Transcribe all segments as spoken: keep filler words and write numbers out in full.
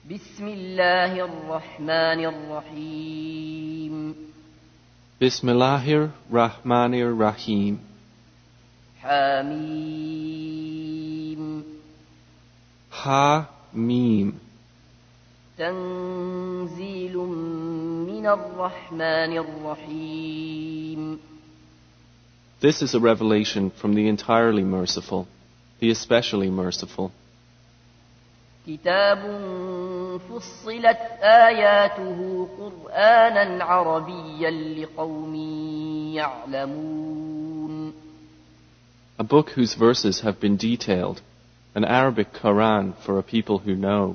بسم الله الرحمن الرحيم بسم الله الرحمن الرحيم حميم حميم تنزيل من الرحمن الرحيم. This is a revelation from the entirely merciful, the especially merciful. كتاب فصلت آياته قرآنا عربيا لقوم يعلمون. A book whose verses have been detailed, an Arabic Quran for a people who know.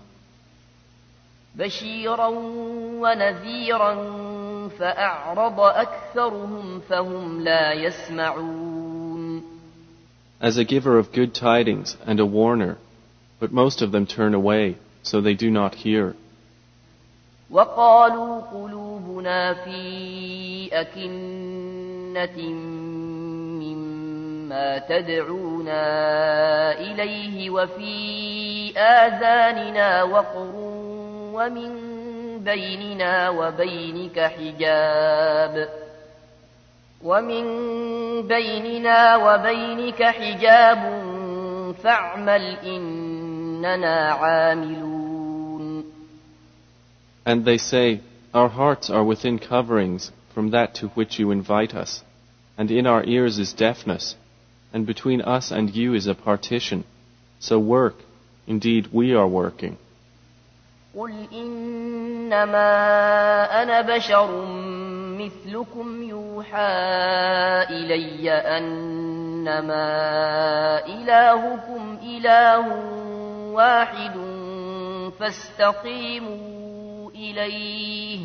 بشيرا ونذيرا فأعرض أكثرهم فهم لا يسمعون. As a giver of good tidings and a warner, but most of them turn away, so they do not hear. وقالوا قلوبنا في أكنة مما تدعونا إليه وفي آذاننا وقر ومن بيننا وبينك حجاب ومن بيننا وبينك حجاب فاعمل إننا عاملون. And they say, our hearts are within coverings from that to which you invite us, and in our ears is deafness, and between us and you is a partition. So work, indeed we are working. قل إنما أنا بشر مثلكم يوحى إلي أنما إلهكم إله واحد فاستقيموا إليه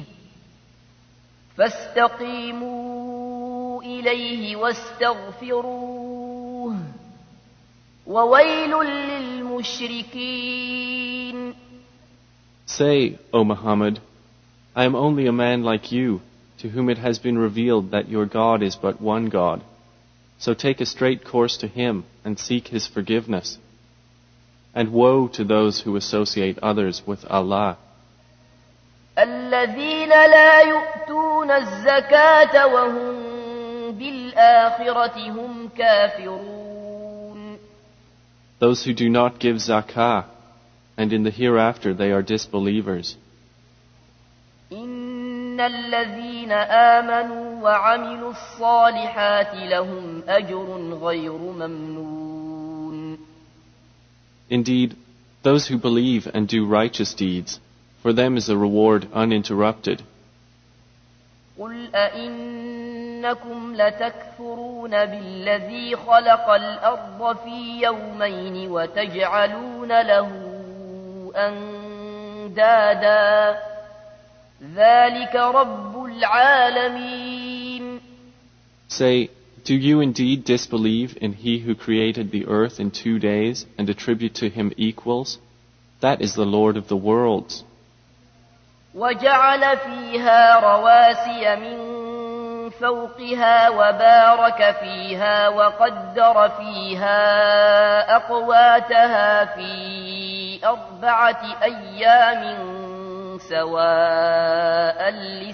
فاستقيموا إليه واستغفروه وويل للمشركين. Say, O Muhammad, I am only a man like you, to whom it has been revealed that your God is but one God. So take a straight course to Him and seek His forgiveness. And woe to those who associate others with Allah. الذين لا يؤتون الزكاة وهم بالآخرة هم كافرون. Those who do not give zakah, and in the hereafter they are disbelievers. إن الذين آمنوا وعملوا الصالحات لهم أجر غير ممنون. Indeed, those who believe and do righteous deeds, for them is a reward uninterrupted. قل أئنكم لتكفرون بالذي خلق الأرض في يومين وتجعلون له أندادا ذلك رب العالمين. Say, do you indeed disbelieve in He who created the earth in two days and attribute to Him equals? That is the Lord of the worlds. وجعل فيها رواسي من فوقها وبارك فيها وقدر فيها أقواتها في أربعة أيام سواء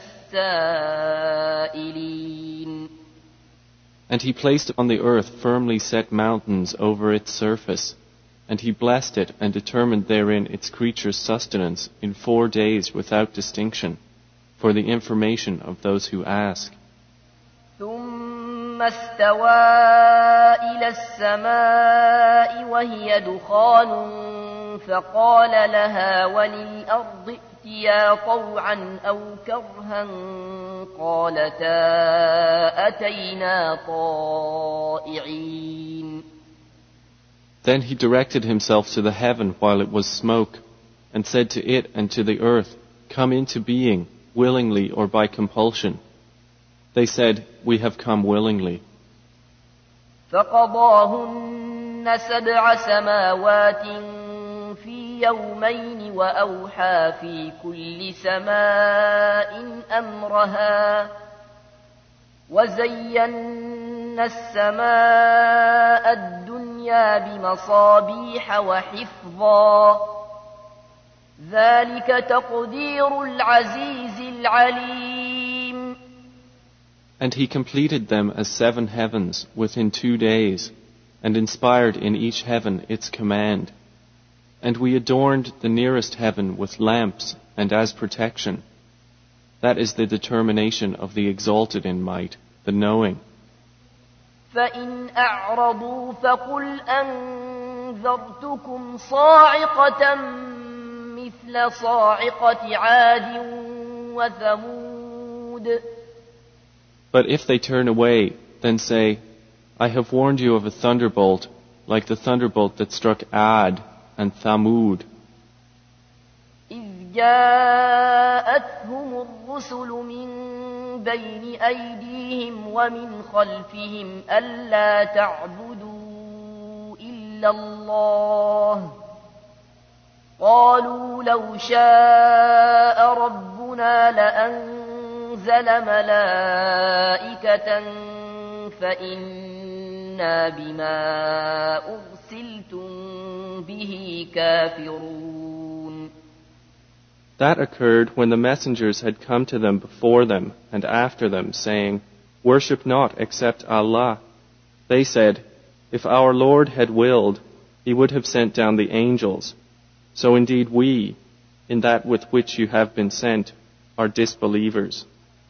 للسائلين. And He placed on the earth firmly set mountains over its surface, and He blessed it and determined therein its creatures' sustenance in four days without distinction, for the information of those who ask. ثم استوى إلى السماء وهي دخان فقال لها وللأرض ائتيا طوعا أو كرها قالتا أتينا طائعين. Then He directed Himself to the heaven while it was smoke, and said to it and to the earth, come into being, willingly or by compulsion. They said, we have come willingly. فقضاهن سبع سماوات في يومين وأوحى في كل سماء أمرها وزينا السماء الدنيا بمصابيح وحفظا ذلك تقدير العزيز العليم. And he completed them as seven heavens within two days, and inspired in each heaven its command. And we adorned the nearest heaven with lamps and as protection. That is the determination of the exalted in might, the knowing. فإن أعرضوا فقل أنذرتكم صاعقة مثل صاعقة عاد وثمود. But if they turn away, then say, I have warned you of a thunderbolt, like the thunderbolt that struck Ad and Thamud. إذ جاءتهم الرسل من بين أيديهم ومن خلفهم ألا تعبدوا إلا الله قالوا لو شاء ربنا لأنزل ملائكة فإنا بما أرسلتم به كافرون. That occurred when the messengers had come to them before them and after them, saying, Worship not except Allah. They said, If our Lord had willed, He would have sent down the angels. So indeed we, in that with which you have been sent, are disbelievers.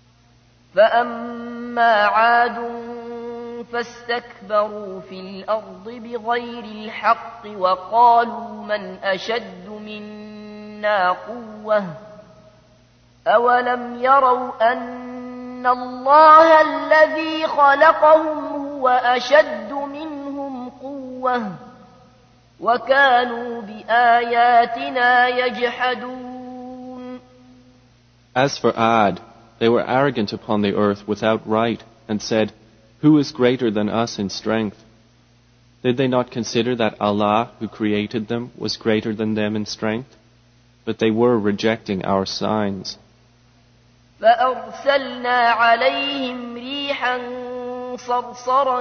فأما عاد فاستكبروا في الأرض بغير الحق وقالوا من أشد منا قوة أولم يروا أن الله الذي خلقهم هو أشد منهم قوة وكانوا بآياتنا يجحدون. As for Ad, they were arrogant upon the earth without right, and said, Who is greater than us in strength? Did they not consider that Allah, who created them, was greater than them in strength? But they were rejecting our signs. فأرسلنا عليهم ريحا صرصرا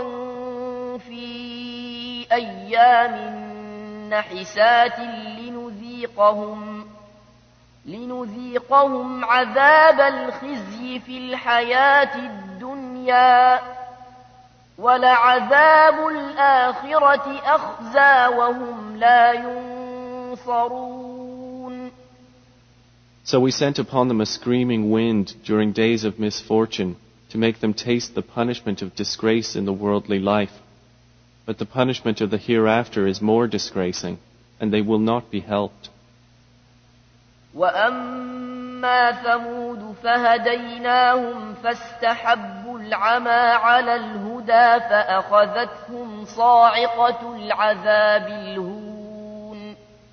في أيام نحسات لنذيقهم لنذيقهم عذاب الخزي في الحياة الدنيا ولعذاب الآخرة أخزى وهم لا ينصرون. So we sent upon them a screaming wind during days of misfortune to make them taste the punishment of disgrace in the worldly life. But the punishment of the hereafter is more disgracing, and they will not be helped. وأما ثمود فهديناهم فاستحبوا العمى على الهدى فأخذتهم صاعقة العذاب الهون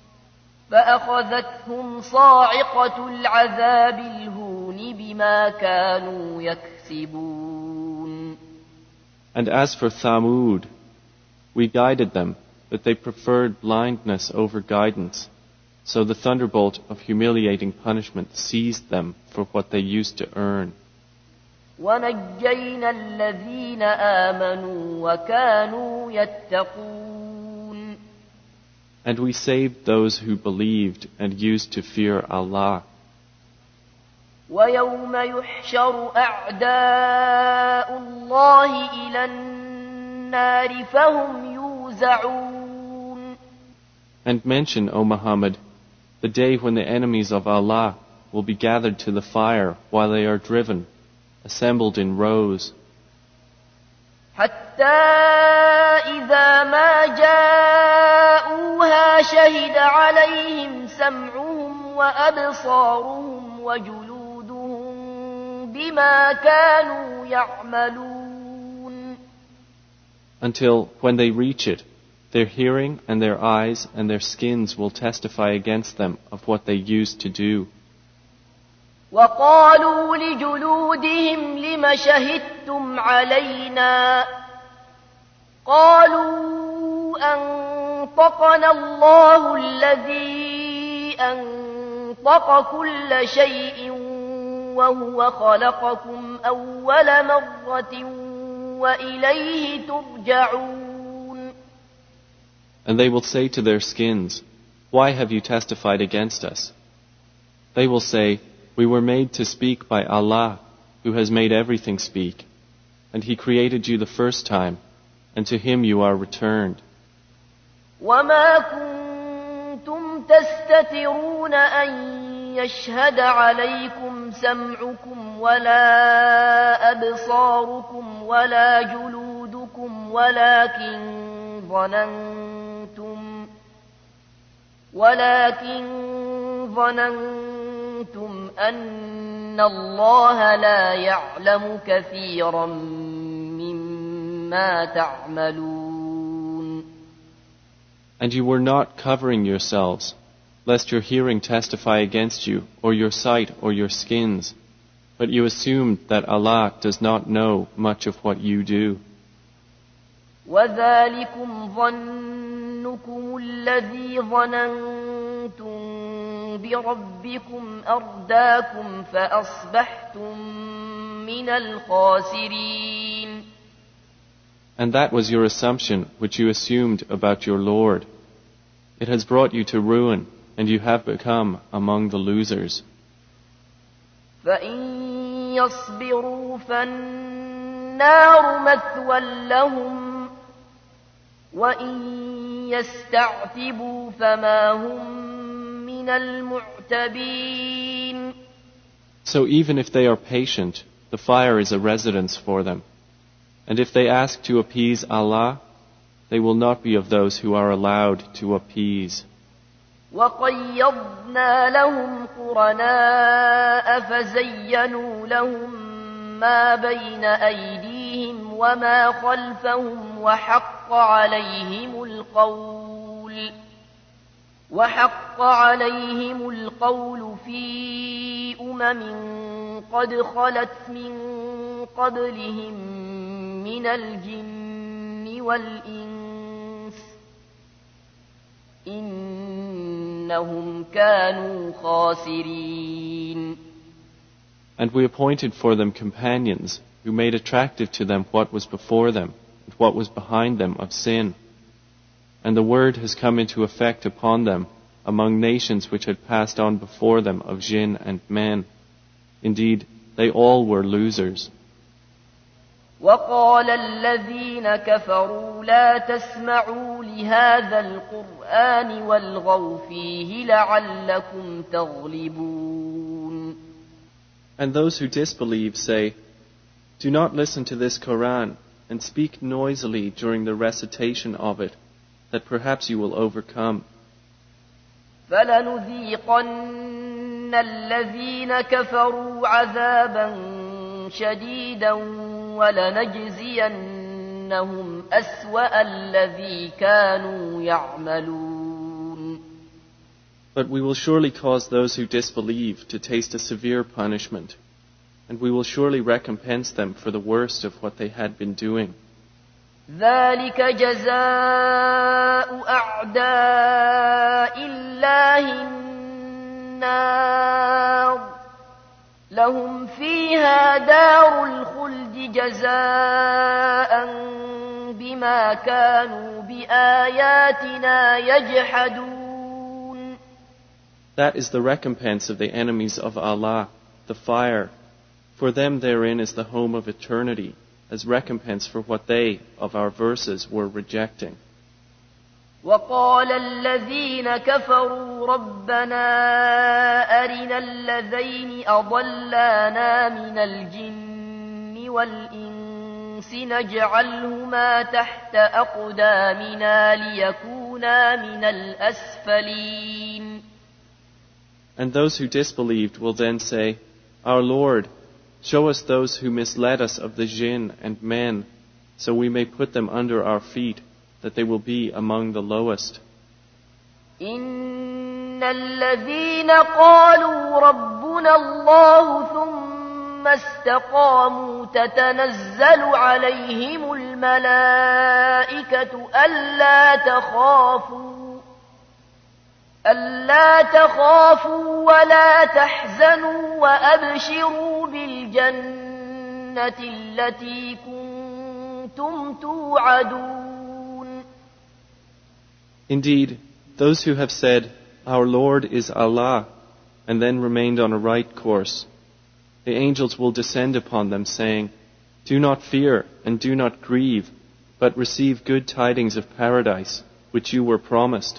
فأخذتهم صاعقة العذاب الهون بما كانوا يكسبون. And as for Thamud, we guided them, but they preferred blindness over guidance. So the thunderbolt of humiliating punishment seized them for what they used to earn. وَنَجَّيْنَا الَّذِينَ آمَنُوا وَكَانُوا يَتَّقُونَ. And we saved those who believed and used to fear Allah. وَيَوْمَ يُحْشَرُ أَعْدَاءُ اللَّهِ إِلَى النَّارِ فَهُمْ يُوزَعُونَ. And mention, O Muhammad, the day when the enemies of Allah will be gathered to the fire while they are driven, assembled in rows. حتى إذا ما جاءوها شهد عليهم سمعهم وأبصارهم وجلودهم بما كانوا يعملون. Until when they reach it, their hearing and their eyes and their skins will testify against them of what they used to do. وقالوا لجلودهم لم شهدتم علينا قالوا أنطقنا الله الذي أنطق كل شيء وهو خلقكم أول مرة وإليه ترجعون. And they will say to their skins, Why have you testified against us? They will say, "We were made to speak by Allah, who has made everything speak. And He created you the first time, and to Him you are returned." وما كنتم تستترون أن يشهد عليكم سمعكم ولا أبصاركم ولا جلودكم ولكن ظننتم ولكن ظننتم أن الله لا يعلم كثيرا مما تعملون. And you were not covering yourselves, lest your hearing testify against you, or your sight, or your skins, but you assumed that Allah does not know much of what you do. وَذَلِكُمْ ظَنُّكُمُ الَّذِي ظَنَنْتُمْ بِرَبِّكُمْ أَرْدَاكُمْ فَأَصْبَحْتُمْ مِنَ الْخَاسِرِينَ. And that was your assumption which you assumed about your Lord. It has brought you to ruin, and you have become among the losers. فَإِن يَصْبِرُوا فَالنَّارُ مَثْوًى لَهُمْ وَإِن يَسْتَعْتِبُوا فَمَا هُمْ مِنَ الْمُعْتَبِينَ. So even if they are patient, the fire is a residence for them. And if they ask to appease Allah, they will not be of those who are allowed to appease. وَقَيَّضْنَا لَهُمْ قُرَنَاءَ فَزَيَّنُوا لَهُم مَّا بَيْنَ أَيْدِيهِمْ وَمَا خَلْفَهُمْ وَحَقَّ عَلَيْهِمُ الْقَوْلُ وَحَقَّ عَلَيْهِمُ الْقَوْلُ فِي أُمَمٍ قَدْ خَلَتْ مِن قَبْلِهِم مِّنَ الْجِنِّ وَالْإِنسِ إِنَّهُمْ كَانُوا خَاسِرِينَ. And we appointed for them companions who made attractive to them what was before them and what was behind them of sin. And the word has come into effect upon them among nations which had passed on before them of jinn and men. Indeed, they all were losers. وَقَالَ الَّذِينَ كَفَرُوا لَا تَسْمَعُوا لِهَذَا الْقُرْآنِ وَالْغَوْا فِيهِ لَعَلَّكُمْ تَغْلِبُونَ. And those who disbelieve say, "Do not listen to this Quran and speak noisily during the recitation of it, that perhaps you will overcome." فَلَنُذِيقَنَّ الَّذِينَ كَفَرُوا عَذَابًا شَدِيدًا وَلَنَجْزِيَنَّهُمْ أَسْوَأَ الَّذِي كَانُوا يَعْمَلُونَ. But we will surely cause those who disbelieve to taste a severe punishment, and we will surely recompense them for the worst of what they had been doing. ذَلِكَ جَزَاءُ أَعْدَاءِ اللَّهِ النَّارُ لَهُمْ فِيهَا دَارُ الْخُلْدِ جَزَاءً بِمَا كَانُوا بِآيَاتِنَا يَجْحَدُونَ. That is the recompense of the enemies of Allah, the fire. For them therein is the home of eternity, as recompense for what they, of our verses, were rejecting. وَقَالَ الَّذِينَ كَفَرُوا رَبَّنَا أَرِنَا الَّذَيْنِ أَضَلَّانَا مِنَ الْجِنِّ وَالْإِنسِ نَجْعَلْهُمَا تَحْتَ أَقْدَامِنَا لِيَكُونَا مِنَ الْأَسْفَلِينَ. And those who disbelieved will then say, "Our Lord, show us those who misled us of the jinn and men, so we may put them under our feet, that they will be among the lowest." إِنَّ الَّذِينَ قَالُوا رَبُّنَا اللَّهُ ثُمَّ اسْتَقَامُوا تَتَنَزَّلُ عَلَيْهِمُ الْمَلَائِكَةُ أَلَّا تَخَافُوا أَلَّا تَخَافُوا وَلَا تَحْزَنُوا وَأَبْشِرُوا بِالْجَنَّةِ الَّتِي كُنتُمْ تُوعَدُونَ. Indeed, those who have said, "Our Lord is Allah," and then remained on a right course. The angels will descend upon them, saying, "Do not fear and do not grieve, but receive good tidings of paradise, which you were promised."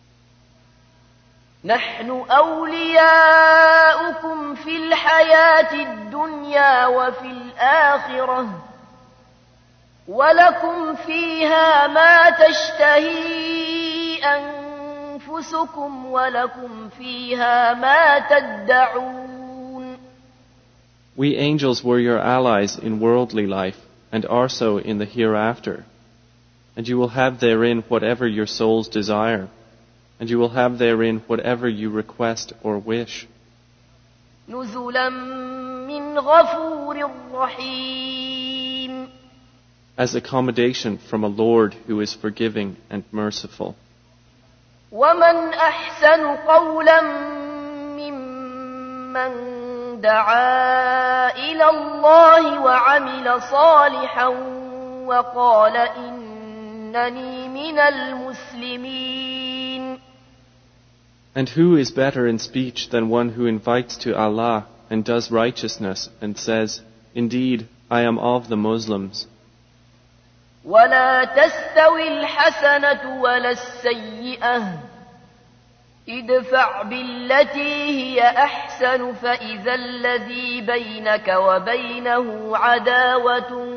نحن أولياؤكم في الحياة الدنيا وفي الآخرة ولكم فيها ما تشتهي أنفسكم ولكم فيها ما تدعون. We angels were your allies in worldly life and are so in the hereafter. And you will have therein whatever your souls desire, and you will have therein whatever you request or wish. نزلا من غفور رحيم. As accommodation from a Lord who is forgiving and merciful. ومن أحسن قولا ممن دعا إلى الله وعمل صالحا وقال إنني من المسلمين. And who is better in speech than one who invites to Allah and does righteousness and says, "Indeed, I am of the Muslims." ولا تستوي الحسنة ولا السيئة ادفع بالتي هي أحسن فإذا الذي بينك وبينه عداوة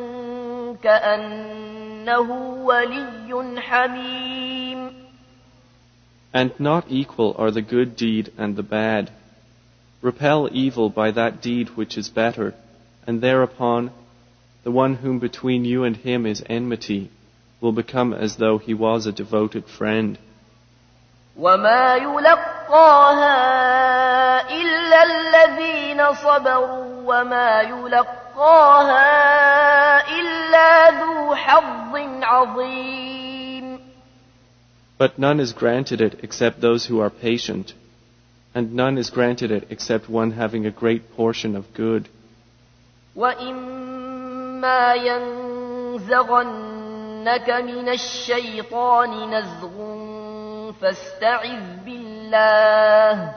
كأنه ولي حميم. And not equal are the good deed and the bad. Repel evil by that deed which is better, and thereupon the one whom between you and him is enmity will become as though he was a devoted friend. وما يلقاها إلا الذين صبروا وما يلقاها إلا ذو حظ عظيم. But none is granted it except those who are patient, and none is granted it except one having a great portion of good. وَإِمَّا يَنزَغَنَّكَ مِنَ الشَّيْطَانِ نَزْغٌ فَاسْتَعِذْ بِاللَّهِ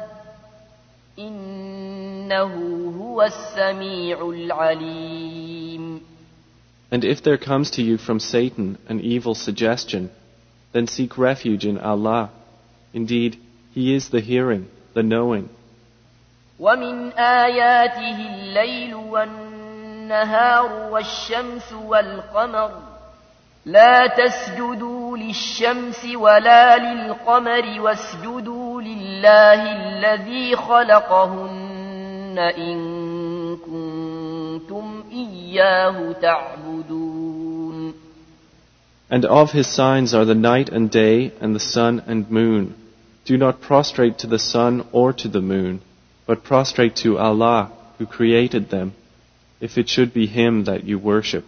إِنَّهُ هُوَ السَّمِيعُ الْعَلِيمُ. And if there comes to you from Satan an evil suggestion, then seek refuge in Allah. Indeed, He is the hearing, the knowing. وَمِنْ آيَاتِهِ اللَّيْلُ وَالنَّهَارُ وَالشَّمْسُ وَالْقَمَرُ لَا تَسْجُدُوا لِلشَّمْسِ وَلَا لِلْقَمَرِ وَاسْجُدُوا لِلَّهِ الَّذِي خَلَقَهُنَّ إِن كُنتُمْ إِيَّاهُ تَعْبُدُونَ. And of His signs are the night and day and the sun and moon. Do not prostrate to the sun or to the moon, but prostrate to Allah who created them, if it should be Him that you worship.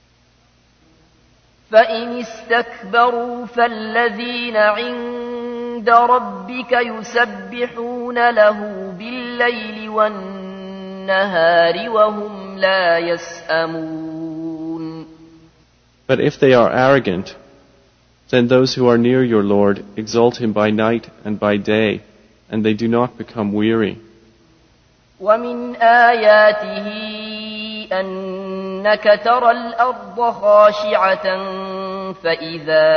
فَإِنِ اسْتَكْبَرُوا فَالَّذِينَ عِندَ رَبِّكَ يُسَبِّحُونَ لَهُ بِاللَّيْلِ وَالنَّهَارِ وَهُمْ لَا يَسْأَمُونَ. But if they are arrogant, then those who are near your Lord exalt Him by night and by day, and they do not become weary. وَمِنْ آيَاتِهِ أَنَّكَ تَرَى الْأَرْضَ خَاشِعَةً فَإِذَا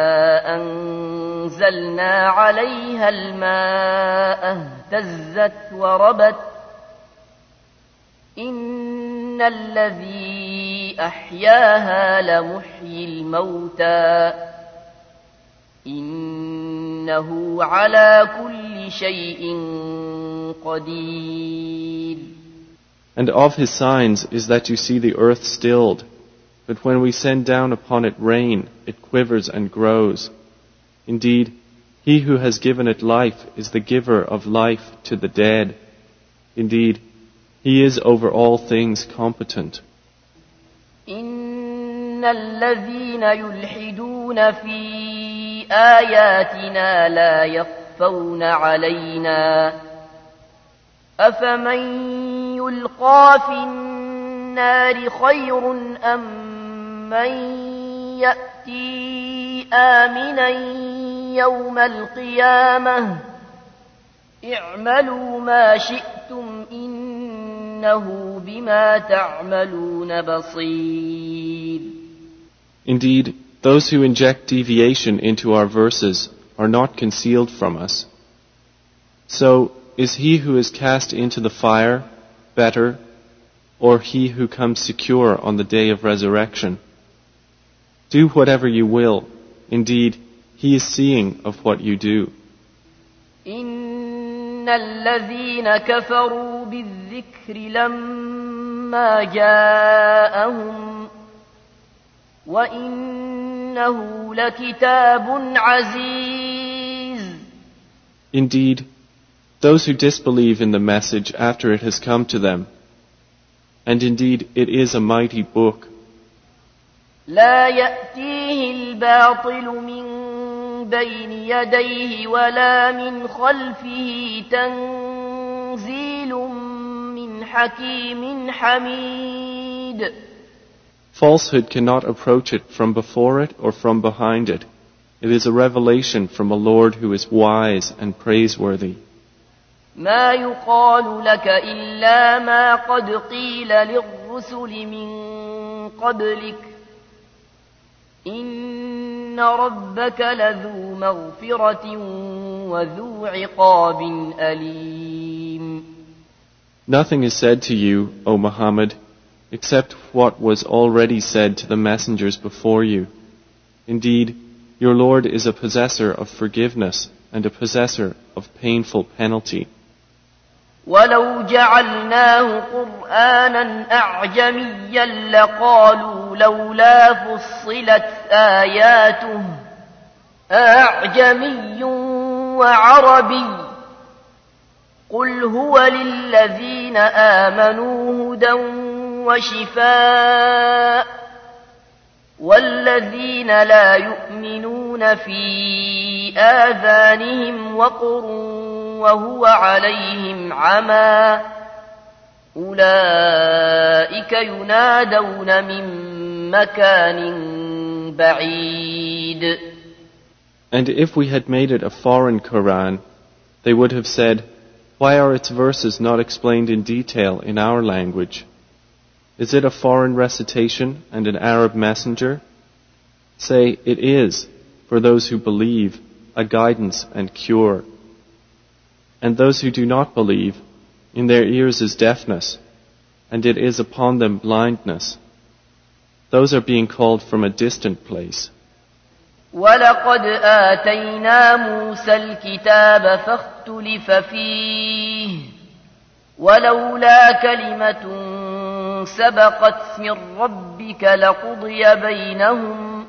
أَنزَلْنَا عَلَيْهَا الْمَاءَ اهْتَزَّتْ وَرَبَتْ إِنَّ الَّذِي أَحْيَاهَا لَمُحْيِي الْمَوْتَى إِنَّهُ عَلَى كُلِّ شَيْءٍ قَدِيرٌ. And of His signs is that you see the earth stilled, but when we send down upon it rain, it quivers and grows. Indeed, He who has given it life is the giver of life to the dead. Indeed, He is over all things competent. إِنَّ الَّذِينَ يُلْحِدُونَ فِي آيَاتِنَا لَا يَخْفَوْنَ عَلَيْنَا أَفَمَن يُلْقَىٰ فِي النَّارِ خَيْرٌ أَم مَّن يَأْتِي آمِنًا يَوْمَ الْقِيَامَةِ اعملوا ما شئتم إنه بما تعملون بصير. Indeed, those who inject deviation into our verses are not concealed from us. So, is he who is cast into the fire better, or he who comes secure on the day of resurrection? Do whatever you will. Indeed, he is seeing of what you do. إن الذين كفروا بالذكر لما جاءهم وإنه لكتاب عزيز. Indeed, those who disbelieve in the message after it has come to them, and indeed it is a mighty book. لا يأتيه الباطل من بين يديه ولا من خلفه تنزيل من حكيم حميد. Falsehood cannot approach it from before it or from behind it. It is a revelation from a Lord who is wise and praiseworthy. ما يقال لك إلا ما قد قيل للرسل من قبلك إن ربك لذو مغفرة وذو عقاب أليم. Nothing is said to you, O Muhammad, except what was already said to the messengers before you. Indeed, your Lord is a possessor of forgiveness and a possessor of painful penalty. ولو جعلناه قرآنا أعجميا لقالوا لولا فصلت آياته أعجمي وعربي قل هو للذين آمنوا هدى وشفاء والذين لا يؤمنون في آذانهم وقر وهو عليهم عمى أولئك ينادون من مكان بعيد. And if we had made it a foreign Quran, they would have said, why are its verses not explained in detail in our language? Is it a foreign recitation and an Arab messenger? Say, it is, for those who believe, a guidance and cure. And those who do not believe, in their ears is deafness, and it is upon them blindness. Those are being called from a distant place. وَلَقَدْ آتَيْنَا مُوسَى الْكِتَابَ فَاخْتُلِفَ فِيهِ وَلَوْلَا كَلِمَةٌ سَبَقَتْ مِنْ رَبِّكَ لَقُضِيَ بَيْنَهُمْ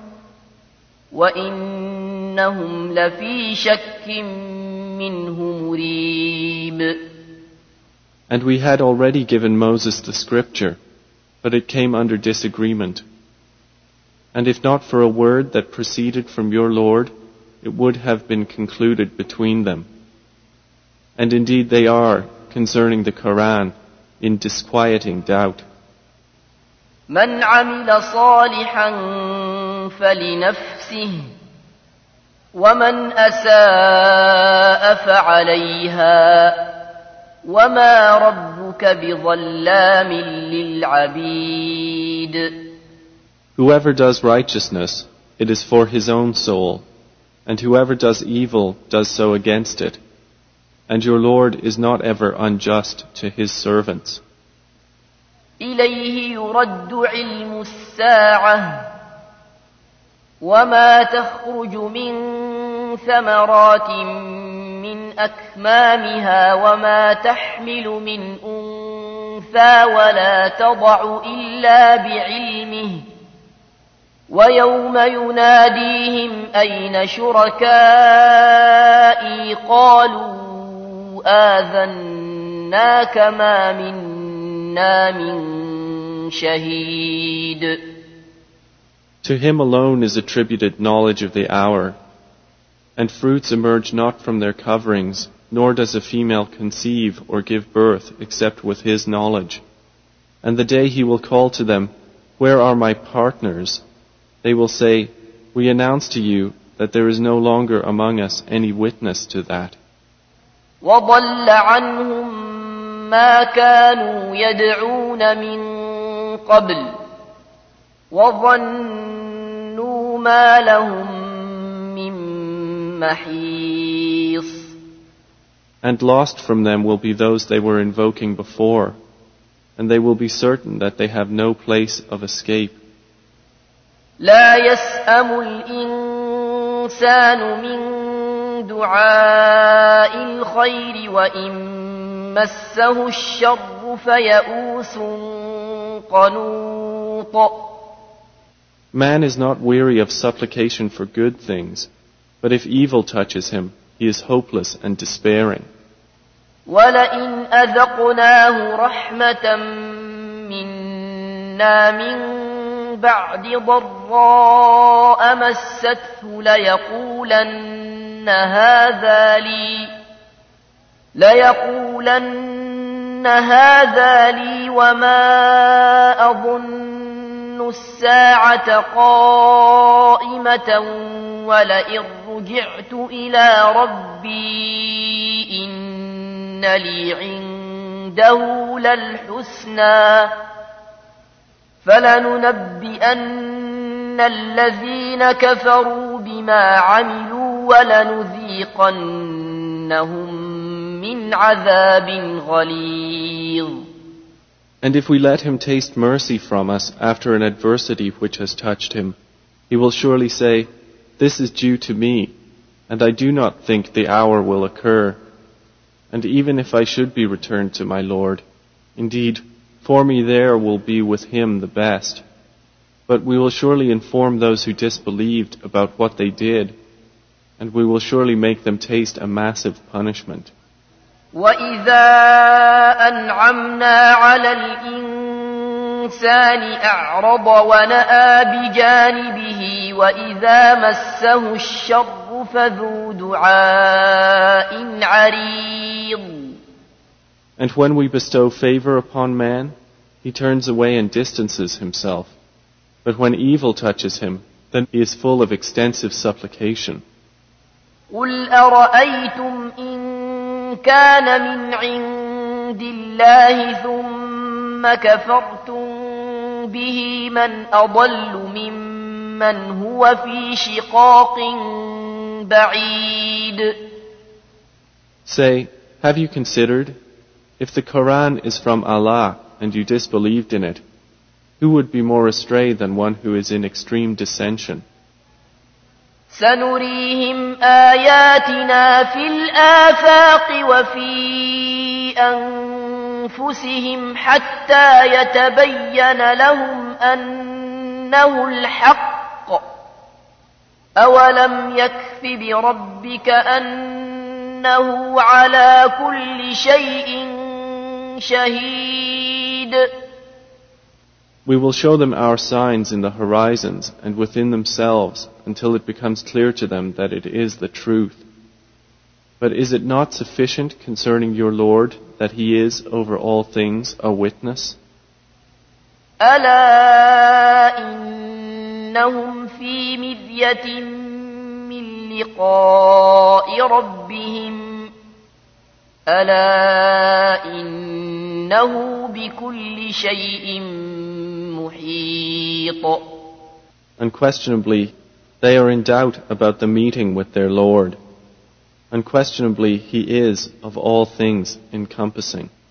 وَإِنَّهُمْ لَفِي شَكٍّ مِّنْهُ مُرِيبٍ. And we had already given Moses the scripture, but it came under disagreement. And if not for a word that proceeded from your Lord, it would have been concluded between them. And indeed they are, concerning the Quran, in disquieting doubt. من عمل صالحا فلنفسه ومن أساء فعليها وما ربك بظلام للعبيد. Whoever does righteousness, it is for his own soul, and whoever does evil does so against it. And your Lord is not ever unjust to his servants. إليه يرد علم الساعة وما تخرج من ثمرات من أكمامها وما تحمل من أنثى ولا تضع إلا بعلمه ويوم يناديهم أين شركائي قالوا آذناك ما منا من شهيد. To him alone is attributed knowledge of the hour, and fruits emerge not from their coverings, nor does a female conceive or give birth except with his knowledge. And the day he will call to them, where are my partners? They will say, we announce to you that there is no longer among us any witness to that. وضل عنهم ما كانوا يدعون من قبل وظنوا ما لهم من محيص. And lost from them will be those they were invoking before, and they will be certain that they have no place of escape. لا يسأم الإنسان من دعاء الخير وإن مسه الشر فيئوس قنوط. Man is not weary of supplication for good things, but if evil touches him, he is hopeless and despairing. وَلَئِنْ أَذَقْنَاهُ رَحْمَةً مِنَّا مِنْ بَعْدِ ضَرَّاءَ مَسَّتْهُ لَيَقُولَنَّ هَذَا لِي لَيَقُولَنَّ هَذَا لِي وَمَا أَظُنُّ السَّاعَةَ قَائِمَةً وَلَئِنْ رُجِعْتُ إِلَى رَبِّي إِنَّ لِي عِندَهُ لَلْحُسْنَى فَلَنُنَبِّئَنَّ الَّذِينَ كَفَرُوا بِمَا عَمِلُوا وَلَنُذِيقَنَّهُم مِّنْ عَذَابٍ غَلِيظٍ. And if we let him taste mercy from us after an adversity which has touched him, he will surely say, "This is due to me, and I do not think the hour will occur. And even if I should be returned to my Lord, indeed, for me there will be with him the best. But we will surely inform those who disbelieved about what they did, and we will surely make them taste a massive punishment." وَإِذَا أَنْعَمْنَا عَلَى الْإِنسَانِ أَعْرَضَ وَنَأَىٰ بِجَانِبِهِ وَإِذَا مَسَّهُ الشَّرُّ فَذُو دُعَاءٍ عَرِيضٍ. And when we bestow favor upon man, he turns away and distances himself. But when evil touches him, then he is full of extensive supplication. قُلْ أَرَأَيْتُمْ إِن كَانَ مِنْ عِندِ اللَّهِ ثُمَّ كَفَرْتُمْ بِهِ مَنْ أَضَلُّ مِمَّنْ هُوَ فِي شِقَاقٍ بَعِيدٍ. Say, have you considered, if the Quran is from Allah and you disbelieved in it, who would be more astray than one who is in extreme dissension? سنريهم آياتنا في الآفاق وفي أنفسهم حتى يتبين لهم أنه الحق أولم يكف بربك أنه على كل شيء شهيد. We will show them our signs in the horizons and within themselves until it becomes clear to them that it is the truth. But is it not sufficient concerning your Lord that He is over all things a witness? ألا إنهم في مرية من لقاء ربهم ألا إنه بكل شيء محيط. Unquestionably, they are in doubt about the meeting with their Lord. Unquestionably, He is of all things encompassing.